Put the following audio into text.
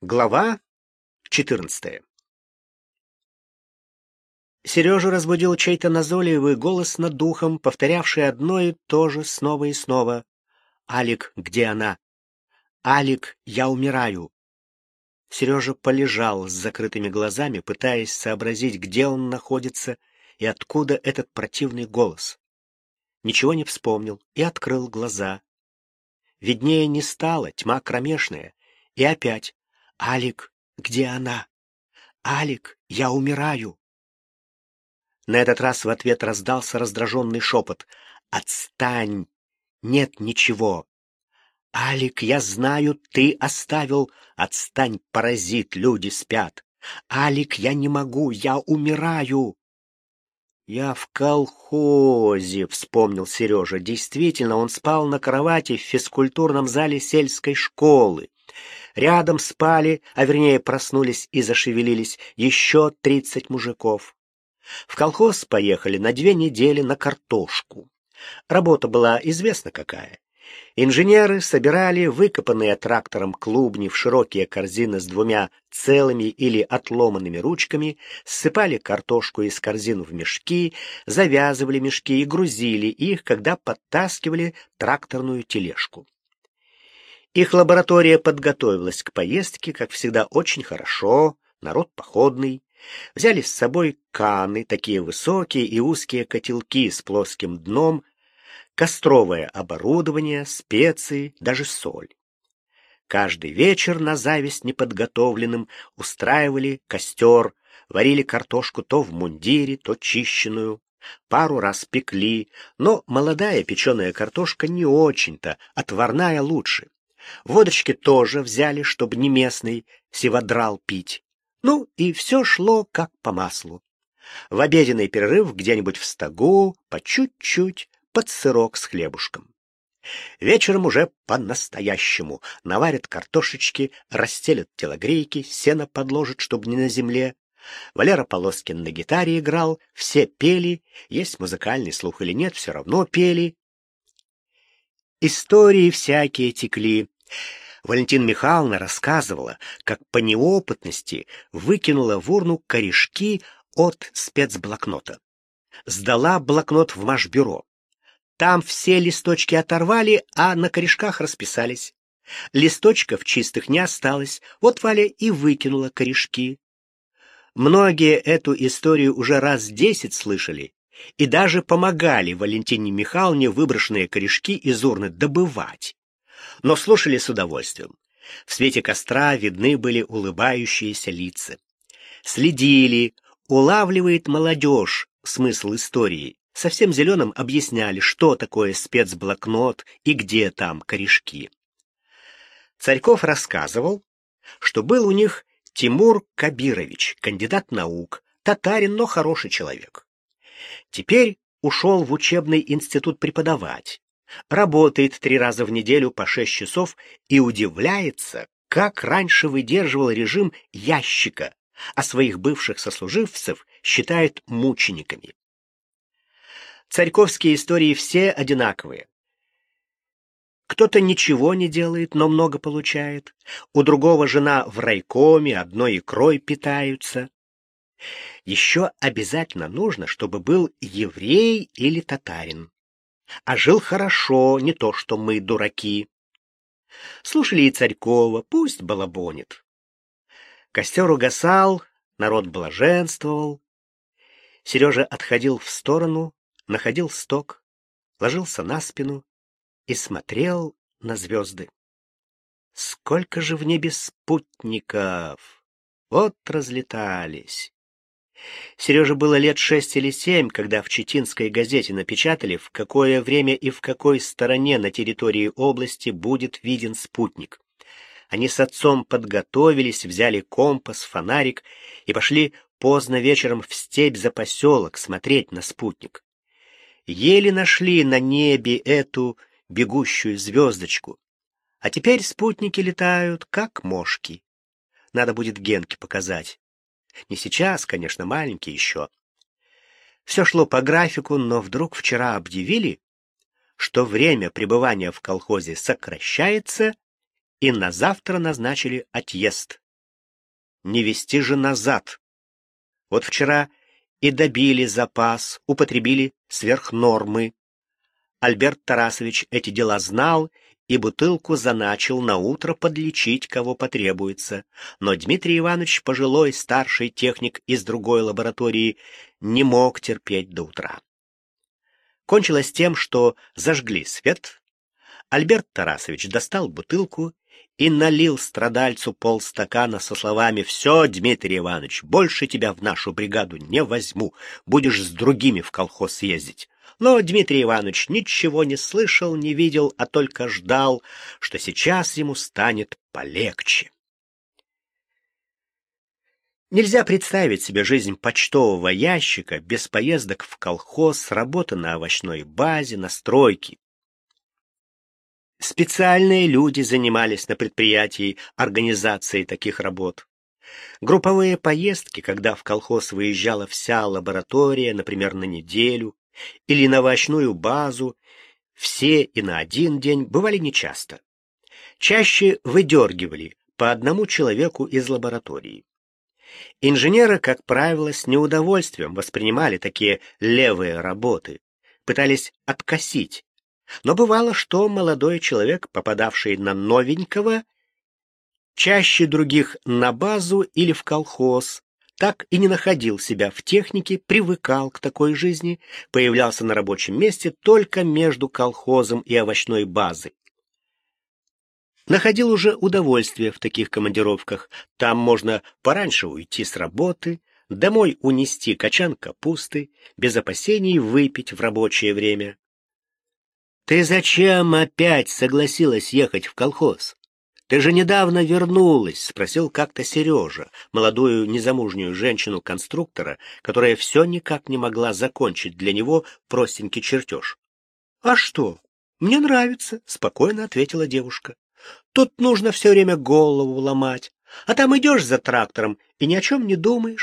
Глава 14. Сережу разбудил чей-то назойливый голос над духом, повторявший одно и то же снова и снова. «Алик, где она? Алик, я умираю!» Сережа полежал с закрытыми глазами, пытаясь сообразить, где он находится и откуда этот противный голос. Ничего не вспомнил и открыл глаза. Виднее не стало, тьма кромешная, и опять: «Алик, где она? Алик, я умираю!» На этот раз в ответ раздался раздраженный шепот: «Отстань! Нет ничего!» «Алик, я знаю, ты оставил! Отстань, паразит, люди спят! Алик, я не могу, я умираю!» «Я в колхозе», — вспомнил Сережа. Действительно, он спал на кровати в физкультурном зале сельской школы. Рядом спали, а вернее проснулись и зашевелились, еще 30 мужиков. В колхоз поехали на 2 недели на картошку. Работа была известна какая. Инженеры собирали выкопанные трактором клубни в широкие корзины с 2 целыми или отломанными ручками, ссыпали картошку из корзин в мешки, завязывали мешки и грузили их, когда подтаскивали тракторную тележку. Их лаборатория подготовилась к поездке, как всегда, очень хорошо, народ походный. Взяли с собой каны, такие высокие и узкие котелки с плоским дном, костровое оборудование, специи, даже соль. Каждый вечер на зависть неподготовленным устраивали костер, варили картошку то в мундире, то чищенную. Пару раз пекли, но молодая печеная картошка не очень-то, отварная лучше. Водочки тоже взяли, чтобы не местный севадрал пить. Ну, и все шло как по маслу. В обеденный перерыв где-нибудь в стогу, по чуть-чуть, под сырок с хлебушком. Вечером уже по-настоящему наварят картошечки, расстелят телогрейки, сено подложат, чтобы не на земле. Валера Полоскин на гитаре играл, все пели, есть музыкальный слух или нет, все равно пели. Истории всякие текли. Валентина Михайловна рассказывала, как по неопытности выкинула в урну корешки от спецблокнота. Сдала блокнот в машбюро. Там все листочки оторвали, а на корешках расписались. Листочков чистых не осталось, вот Валя и выкинула корешки. Многие эту историю уже раз 10 слышали и даже помогали Валентине Михайловне выброшенные корешки из урны добывать. Но слушали с удовольствием. В свете костра видны были улыбающиеся лица. Следили, улавливает молодежь смысл истории. Совсем зеленым объясняли, что такое спецблокнот и где там корешки. Царьков рассказывал, что был у них Тимур Кабирович, кандидат наук, татарин, но хороший человек. Теперь ушел в учебный институт преподавать. Работает 3 раза в неделю по 6 часов и удивляется, как раньше выдерживал режим ящика, а своих бывших сослуживцев считает мучениками. Царьковские истории все одинаковые. Кто-то ничего не делает, но много получает. У другого жена в райкоме, одной икрой питаются. Еще обязательно нужно, чтобы был еврей или татарин. А жил хорошо, не то что мы, дураки. Слушали и Царькова, пусть балабонит. Костер угасал, народ блаженствовал. Сережа отходил в сторону, находил сток, ложился на спину и смотрел на звезды. Сколько же в небе спутников! Вот разлетались. Сереже было лет 6 или 7, когда в Читинской газете напечатали, в какое время и в какой стороне на территории области будет виден спутник. Они с отцом подготовились, взяли компас, фонарик и пошли поздно вечером в степь за поселок смотреть на спутник. Еле нашли на небе эту бегущую звездочку. А теперь спутники летают, как мошки. Надо будет Генке показать. Не сейчас, конечно, маленький еще. Все шло по графику, но вдруг вчера объявили, что время пребывания в колхозе сокращается, и на завтра назначили отъезд. не везти же назад. Вот вчера и добили запас, употребили сверх нормы. Альберт Тарасович эти дела знал и бутылку заначил на утро подлечить, кого потребуется. Но Дмитрий Иванович, пожилой старший техник из другой лаборатории, не мог терпеть до утра. Кончилось тем, что зажгли свет. Альберт Тарасович достал бутылку и налил страдальцу полстакана со словами: «Все, Дмитрий Иванович, больше тебя в нашу бригаду не возьму, будешь с другими в колхоз ездить». Но Дмитрий Иванович ничего не слышал, не видел, а только ждал, что сейчас ему станет полегче. Нельзя представить себе жизнь почтового ящика без поездок в колхоз, работы на овощной базе, на стройке. Специальные люди занимались на предприятии организацией таких работ. Групповые поездки, когда в колхоз выезжала вся лаборатория, например, на неделю, или на овощную базу, все и на один день, бывали нечасто. Чаще выдергивали по одному человеку из лаборатории. Инженеры, как правило, с неудовольствием воспринимали такие левые работы, пытались откосить. Но бывало, что молодой человек, попадавший на новенького, чаще других на базу или в колхоз, так и не находил себя в технике, привыкал к такой жизни, появлялся на рабочем месте только между колхозом и овощной базой. Находил уже удовольствие в таких командировках. Там можно пораньше уйти с работы, домой унести качан капусты, без опасений выпить в рабочее время. «Ты зачем опять согласилась ехать в колхоз? Ты же недавно вернулась», — спросил как-то Сережа, молодую незамужнюю женщину-конструктора, которая все никак не могла закончить для него простенький чертеж. «А что? Мне нравится», — спокойно ответила девушка. «Тут нужно все время голову ломать, а там идешь за трактором и ни о чем не думаешь.